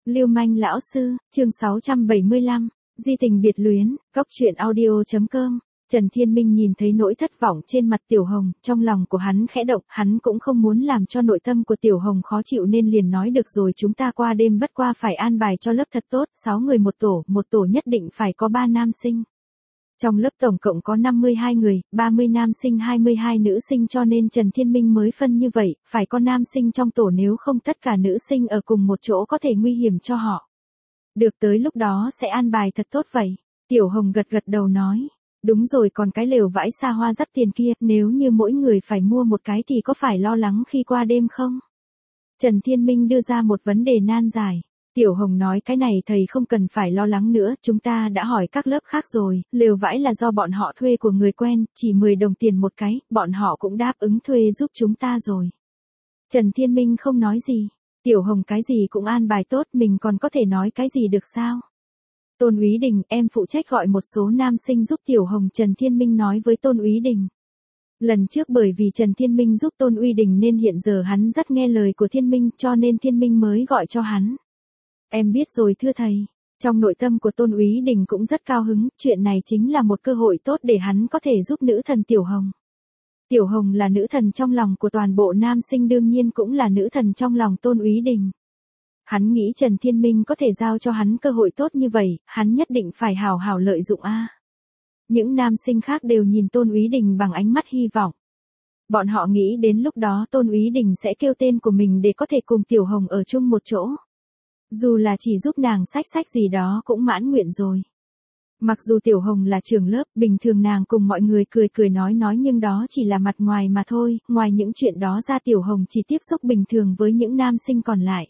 Lưu manh lão sư, chương 675, di tình biệt luyến, góc truyện audio.com. Trần Thiên Minh nhìn thấy nỗi thất vọng trên mặt Tiểu Hồng, trong lòng của hắn khẽ động, hắn cũng không muốn làm cho nội tâm của Tiểu Hồng khó chịu nên liền nói được rồi, chúng ta qua đêm bất qua phải an bài cho lớp thật tốt, 6 người một tổ nhất định phải có 3 nam sinh. Trong lớp tổng cộng có 52 người, 30 nam sinh 22 nữ sinh, cho nên Trần Thiên Minh mới phân như vậy, phải có nam sinh trong tổ, nếu không tất cả nữ sinh ở cùng một chỗ có thể nguy hiểm cho họ. Được, tới lúc đó sẽ an bài thật tốt vậy. Tiểu Hồng gật đầu nói. Đúng rồi, còn cái lều vải xa hoa dắt tiền kia, nếu như mỗi người phải mua một cái thì có phải lo lắng khi qua đêm không? Trần Thiên Minh đưa ra một vấn đề nan giải. Tiểu Hồng nói cái này thầy không cần phải lo lắng nữa, chúng ta đã hỏi các lớp khác rồi, lều vải là do bọn họ thuê của người quen, chỉ 10 đồng tiền một cái, bọn họ cũng đáp ứng thuê giúp chúng ta rồi. Trần Thiên Minh không nói gì. Tiểu Hồng cái gì cũng an bài tốt, mình còn có thể nói cái gì được sao? Tôn Úy Đình, em phụ trách gọi một số nam sinh giúp Tiểu Hồng, Trần Thiên Minh nói với Tôn Úy Đình. Lần trước bởi vì Trần Thiên Minh giúp Tôn Úy Đình nên hiện giờ hắn rất nghe lời của Thiên Minh, cho nên Thiên Minh mới gọi cho hắn. Em biết rồi thưa thầy. Trong nội tâm của Tôn Úy Đình cũng rất cao hứng, chuyện này chính là một cơ hội tốt để hắn có thể giúp nữ thần Tiểu Hồng. Tiểu Hồng là nữ thần trong lòng của toàn bộ nam sinh, đương nhiên cũng là nữ thần trong lòng Tôn Úy Đình. Hắn nghĩ Trần Thiên Minh có thể giao cho hắn cơ hội tốt như vậy, hắn nhất định phải hào hào lợi dụng a. Những nam sinh khác đều nhìn Tôn Úy Đình bằng ánh mắt hy vọng. Bọn họ nghĩ đến lúc đó Tôn Úy Đình sẽ kêu tên của mình để có thể cùng Tiểu Hồng ở chung một chỗ. Dù là chỉ giúp nàng sách gì đó cũng mãn nguyện rồi. Mặc dù Tiểu Hồng là trưởng lớp, bình thường nàng cùng mọi người cười nói nhưng đó chỉ là mặt ngoài mà thôi, ngoài những chuyện đó ra Tiểu Hồng chỉ tiếp xúc bình thường với những nam sinh còn lại.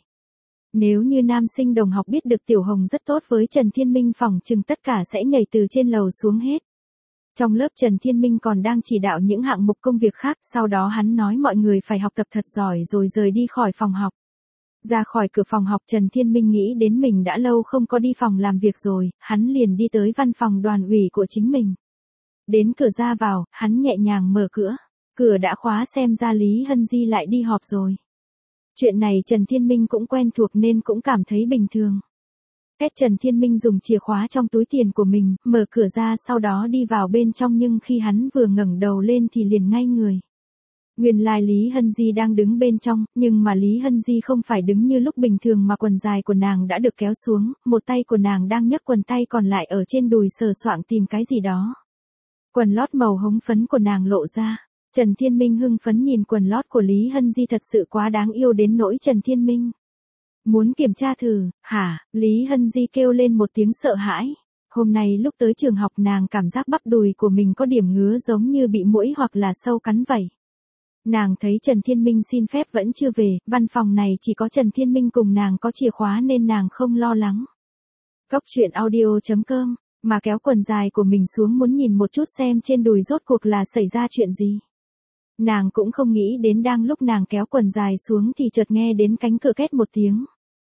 Nếu như nam sinh đồng học biết được Tiểu Hồng rất tốt với Trần Thiên Minh, phỏng chừng tất cả sẽ nhảy từ trên lầu xuống hết. Trong lớp Trần Thiên Minh còn đang chỉ đạo những hạng mục công việc khác, sau đó hắn nói mọi người phải học tập thật giỏi rồi rời đi khỏi phòng học. Ra khỏi cửa phòng học, Trần Thiên Minh nghĩ đến mình đã lâu không có đi phòng làm việc rồi, hắn liền đi tới văn phòng đoàn ủy của chính mình. Đến cửa ra vào, hắn nhẹ nhàng mở cửa. Cửa đã khóa, xem ra Lý Hân Di lại đi họp rồi. Chuyện này Trần Thiên Minh cũng quen thuộc nên cũng cảm thấy bình thường. Trần Thiên Minh dùng chìa khóa trong túi tiền của mình, mở cửa ra, sau đó đi vào bên trong, nhưng khi hắn vừa ngẩng đầu lên thì liền ngay người. Nguyên lai Lý Hân Di đang đứng bên trong, nhưng mà Lý Hân Di không phải đứng như lúc bình thường mà quần dài của nàng đã được kéo xuống, một tay của nàng đang nhấc quần, tay còn lại ở trên đùi sờ soạng tìm cái gì đó. Quần lót màu hồng phấn của nàng lộ ra. Trần Thiên Minh hưng phấn nhìn quần lót của Lý Hân Di, thật sự quá đáng yêu đến nỗi Trần Thiên Minh muốn kiểm tra thử. Hả? Lý Hân Di kêu lên một tiếng sợ hãi. Hôm nay lúc tới trường học nàng cảm giác bắp đùi của mình có điểm ngứa giống như bị muỗi hoặc là sâu cắn vậy. Nàng thấy Trần Thiên Minh xin phép vẫn chưa về, văn phòng này chỉ có Trần Thiên Minh cùng nàng có chìa khóa nên nàng không lo lắng. Góc truyện audio.com, mà kéo quần dài của mình xuống muốn nhìn một chút xem trên đùi rốt cuộc là xảy ra chuyện gì. Nàng cũng không nghĩ đến đang lúc nàng kéo quần dài xuống thì chợt nghe đến cánh cửa két một tiếng.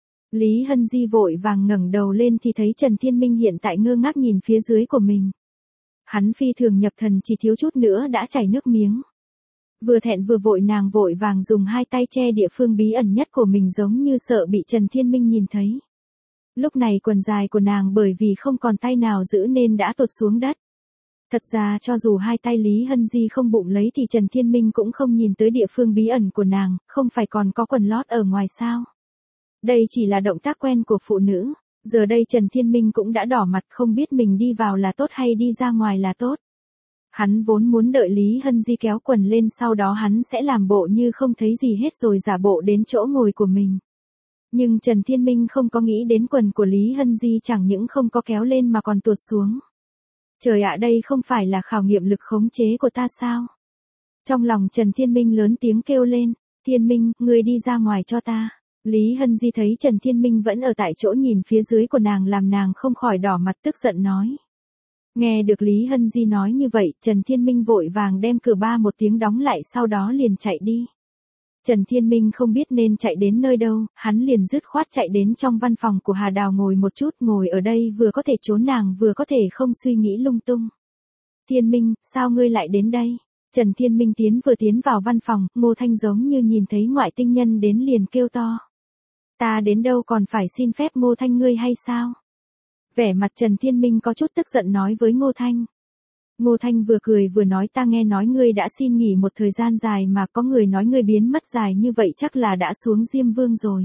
Lý Hân Di vội vàng ngẩng đầu lên thì thấy Trần Thiên Minh hiện tại ngơ ngác nhìn phía dưới của mình. Hắn phi thường nhập thần, chỉ thiếu chút nữa đã chảy nước miếng. Vừa thẹn vừa vội, nàng vội vàng dùng hai tay che địa phương bí ẩn nhất của mình, giống như sợ bị Trần Thiên Minh nhìn thấy. Lúc này quần dài của nàng bởi vì không còn tay nào giữ nên đã tuột xuống đất. Thật ra cho dù hai tay Lý Hân Di không bụng lấy thì Trần Thiên Minh cũng không nhìn tới địa phương bí ẩn của nàng, không phải còn có quần lót ở ngoài sao. Đây chỉ là động tác quen của phụ nữ, giờ đây Trần Thiên Minh cũng đã đỏ mặt, không biết mình đi vào là tốt hay đi ra ngoài là tốt. Hắn vốn muốn đợi Lý Hân Di kéo quần lên, sau đó hắn sẽ làm bộ như không thấy gì hết rồi giả bộ đến chỗ ngồi của mình. Nhưng Trần Thiên Minh không có nghĩ đến quần của Lý Hân Di chẳng những không có kéo lên mà còn tuột xuống. Trời ạ, đây không phải là khảo nghiệm lực khống chế của ta sao? Trong lòng Trần Thiên Minh lớn tiếng kêu lên, Thiên Minh, ngươi đi ra ngoài cho ta. Lý Hân Di thấy Trần Thiên Minh vẫn ở tại chỗ nhìn phía dưới của nàng làm nàng không khỏi đỏ mặt tức giận nói. Nghe được Lý Hân Di nói như vậy, Trần Thiên Minh vội vàng đem cửa ba một tiếng đóng lại, sau đó liền chạy đi. Trần Thiên Minh không biết nên chạy đến nơi đâu, hắn liền dứt khoát chạy đến trong văn phòng của Hà Đào ngồi một chút, ngồi ở đây vừa có thể trốn nàng vừa có thể không suy nghĩ lung tung. Thiên Minh, sao ngươi lại đến đây? Trần Thiên Minh vừa tiến vào văn phòng, Ngô Thanh giống như nhìn thấy ngoại tinh nhân đến liền kêu to. Ta đến đâu còn phải xin phép Ngô Thanh ngươi hay sao? Vẻ mặt Trần Thiên Minh có chút tức giận nói với Ngô Thanh. Ngô Thanh vừa cười vừa nói ta nghe nói ngươi đã xin nghỉ một thời gian dài mà có người nói ngươi biến mất dài như vậy chắc là đã xuống Diêm Vương rồi.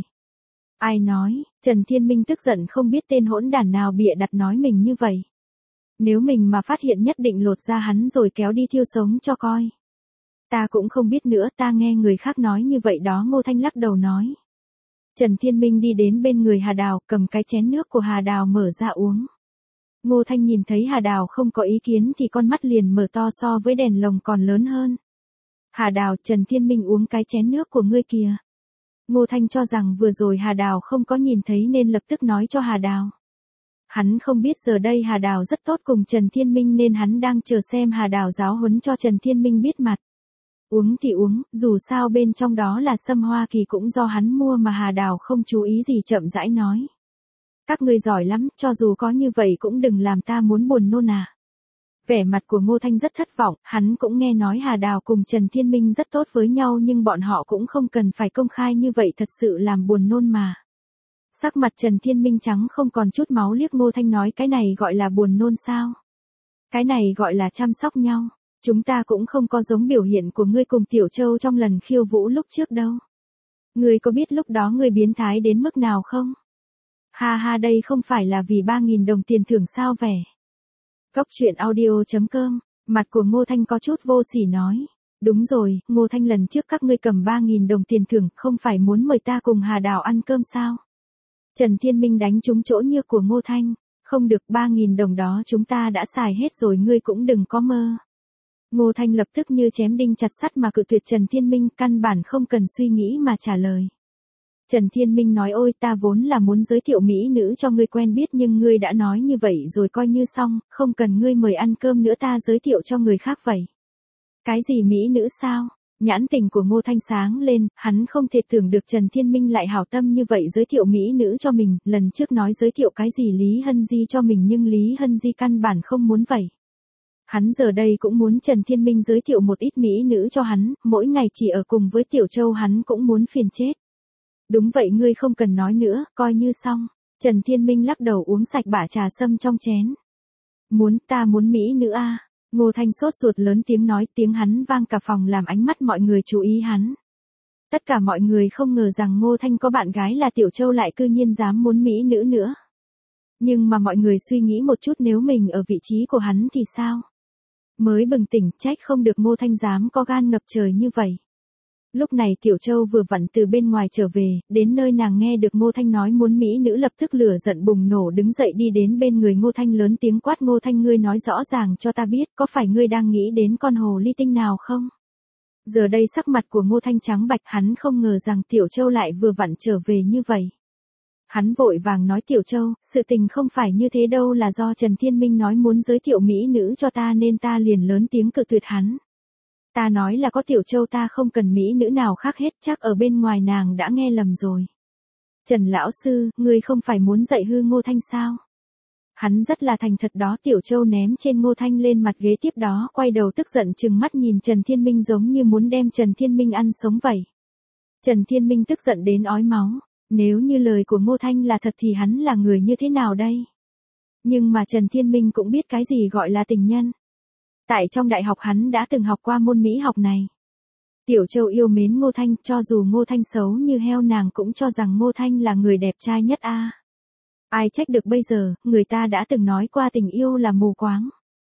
Ai nói, Trần Thiên Minh tức giận không biết tên hỗn đản nào bịa đặt nói mình như vậy. Nếu mình mà phát hiện nhất định lột ra hắn rồi kéo đi thiêu sống cho coi. Ta cũng không biết nữa, ta nghe người khác nói như vậy đó. Ngô Thanh lắc đầu nói. Trần Thiên Minh đi đến bên người Hà Đào, cầm cái chén nước của Hà Đào mở ra uống. Ngô Thanh nhìn thấy Hà Đào không có ý kiến thì con mắt liền mở to so với đèn lồng còn lớn hơn. Hà Đào, Trần Thiên Minh uống cái chén nước của ngươi kìa. Ngô Thanh cho rằng vừa rồi Hà Đào không có nhìn thấy nên lập tức nói cho Hà Đào. Hắn không biết giờ đây Hà Đào rất tốt cùng Trần Thiên Minh nên hắn đang chờ xem Hà Đào giáo huấn cho Trần Thiên Minh biết mặt. Uống thì uống, dù sao bên trong đó là sâm Hoa Kỳ cũng do hắn mua mà. Hà Đào không chú ý gì chậm rãi nói. Các ngươi giỏi lắm, cho dù có như vậy cũng đừng làm ta muốn buồn nôn à. Vẻ mặt của Ngô Thanh rất thất vọng, hắn cũng nghe nói Hà Đào cùng Trần Thiên Minh rất tốt với nhau nhưng bọn họ cũng không cần phải công khai như vậy thật sự làm buồn nôn mà. Sắc mặt Trần Thiên Minh trắng không còn chút máu liếc Ngô Thanh nói cái này gọi là buồn nôn sao? Cái này gọi là chăm sóc nhau. Chúng ta cũng không có giống biểu hiện của ngươi cùng Tiểu Châu trong lần khiêu vũ lúc trước đâu. Ngươi có biết lúc đó ngươi biến thái đến mức nào không? Ha ha đây không phải là vì 3.000 đồng tiền thưởng sao vẻ. Cốc truyện audio.com, mặt của Ngô Thanh có chút vô sỉ nói. Đúng rồi, Ngô Thanh lần trước các ngươi cầm 3.000 đồng tiền thưởng không phải muốn mời ta cùng Hà Đào ăn cơm sao? Trần Thiên Minh đánh trúng chỗ nhược của Ngô Thanh. Không được 3.000 đồng đó chúng ta đã xài hết rồi ngươi cũng đừng có mơ. Ngô Thanh lập tức như chém đinh chặt sắt mà cự tuyệt Trần Thiên Minh căn bản không cần suy nghĩ mà trả lời. Trần Thiên Minh nói ôi ta vốn là muốn giới thiệu mỹ nữ cho ngươi quen biết nhưng ngươi đã nói như vậy rồi coi như xong, không cần ngươi mời ăn cơm nữa ta giới thiệu cho người khác vậy. Cái gì mỹ nữ sao? Nhãn tình của Ngô Thanh sáng lên, hắn không thể tưởng được Trần Thiên Minh lại hảo tâm như vậy giới thiệu mỹ nữ cho mình, lần trước nói giới thiệu cái gì Lý Hân Di cho mình nhưng Lý Hân Di căn bản không muốn vậy. Hắn giờ đây cũng muốn Trần Thiên Minh giới thiệu một ít mỹ nữ cho hắn, mỗi ngày chỉ ở cùng với Tiểu Châu hắn cũng muốn phiền chết. Đúng vậy ngươi không cần nói nữa, coi như xong. Trần Thiên Minh lắc đầu uống sạch bã trà sâm trong chén. Ta muốn mỹ nữ a. Ngô Thanh sốt ruột lớn tiếng nói tiếng hắn vang cả phòng làm ánh mắt mọi người chú ý hắn. Tất cả mọi người không ngờ rằng Ngô Thanh có bạn gái là Tiểu Châu lại cư nhiên dám muốn mỹ nữ nữa. Nhưng mà mọi người suy nghĩ một chút nếu mình ở vị trí của hắn thì sao? Mới bừng tỉnh trách không được Ngô Thanh dám có gan ngập trời như vậy. Lúc này Tiểu Châu vừa vặn từ bên ngoài trở về, đến nơi nàng nghe được Ngô Thanh nói muốn mỹ nữ lập tức lửa giận bùng nổ đứng dậy đi đến bên người Ngô Thanh lớn tiếng quát Ngô Thanh ngươi nói rõ ràng cho ta biết có phải ngươi đang nghĩ đến con hồ ly tinh nào không? Giờ đây sắc mặt của Ngô Thanh trắng bạch hắn không ngờ rằng Tiểu Châu lại vừa vặn trở về như vậy. Hắn vội vàng nói Tiểu Châu, sự tình không phải như thế đâu là do Trần Thiên Minh nói muốn giới thiệu mỹ nữ cho ta nên ta liền lớn tiếng cự tuyệt hắn. Ta nói là có Tiểu Châu ta không cần mỹ nữ nào khác hết chắc ở bên ngoài nàng đã nghe lầm rồi. Trần lão sư, ngươi không phải muốn dạy hư Ngô Thanh sao? Hắn rất là thành thật đó Tiểu Châu ném trên Ngô Thanh lên mặt ghế tiếp đó quay đầu tức giận trừng mắt nhìn Trần Thiên Minh giống như muốn đem Trần Thiên Minh ăn sống vậy. Trần Thiên Minh tức giận đến ói máu. Nếu như lời của Ngô Thanh là thật thì hắn là người như thế nào đây? Nhưng mà Trần Thiên Minh cũng biết cái gì gọi là tình nhân. Tại trong đại học hắn đã từng học qua môn mỹ học này. Tiểu Châu yêu mến Ngô Thanh cho dù Ngô Thanh xấu như heo nàng cũng cho rằng Ngô Thanh là người đẹp trai nhất a. Ai trách được bây giờ, người ta đã từng nói qua tình yêu là mù quáng.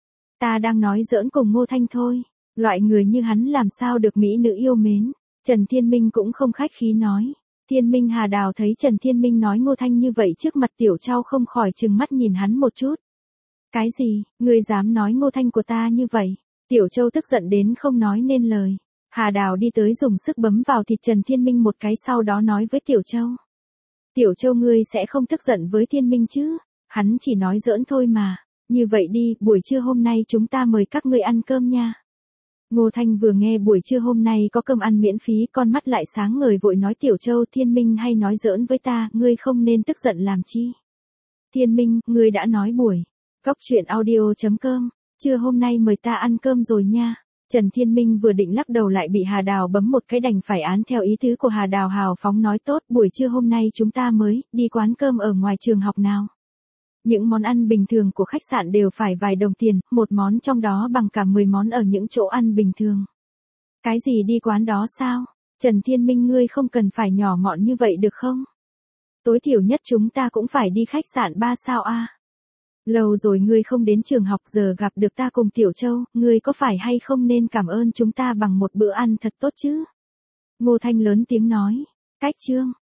Ta đang nói giỡn cùng Ngô Thanh thôi. Loại người như hắn làm sao được mỹ nữ yêu mến. Trần Thiên Minh cũng không khách khí nói. Thiên Minh Hà Đào thấy Trần Thiên Minh nói Ngô Thanh như vậy trước mặt Tiểu Châu không khỏi trừng mắt nhìn hắn một chút. Cái gì, ngươi dám nói Ngô Thanh của ta như vậy? Tiểu Châu tức giận đến không nói nên lời. Hà Đào đi tới dùng sức bấm vào thịt Trần Thiên Minh một cái sau đó nói với Tiểu Châu. Tiểu Châu ngươi sẽ không tức giận với Thiên Minh chứ? Hắn chỉ nói giỡn thôi mà. Như vậy đi, buổi trưa hôm nay chúng ta mời các ngươi ăn cơm nha. Ngô Thanh vừa nghe buổi trưa hôm nay có cơm ăn miễn phí con mắt lại sáng ngời vội nói Tiểu Châu Thiên Minh hay nói giỡn với ta, ngươi không nên tức giận làm chi. Thiên Minh, ngươi đã nói buổi. Cốc truyện audio.com, trưa hôm nay mời ta ăn cơm rồi nha. Trần Thiên Minh vừa định lắc đầu lại bị Hà Đào bấm một cái đành phải án theo ý tứ của Hà Đào hào phóng nói tốt, buổi trưa hôm nay chúng ta mới đi quán cơm ở ngoài trường học nào. Những món ăn bình thường của khách sạn đều phải vài đồng tiền, một món trong đó bằng cả 10 món ở những chỗ ăn bình thường. Cái gì đi quán đó sao? Trần Thiên Minh ngươi không cần phải nhỏ mọn như vậy được không? Tối thiểu nhất chúng ta cũng phải đi khách sạn 3 sao a. Lâu rồi ngươi không đến trường học giờ gặp được ta cùng Tiểu Châu, ngươi có phải hay không nên cảm ơn chúng ta bằng một bữa ăn thật tốt chứ? Ngô Thanh lớn tiếng nói. Cách Trương,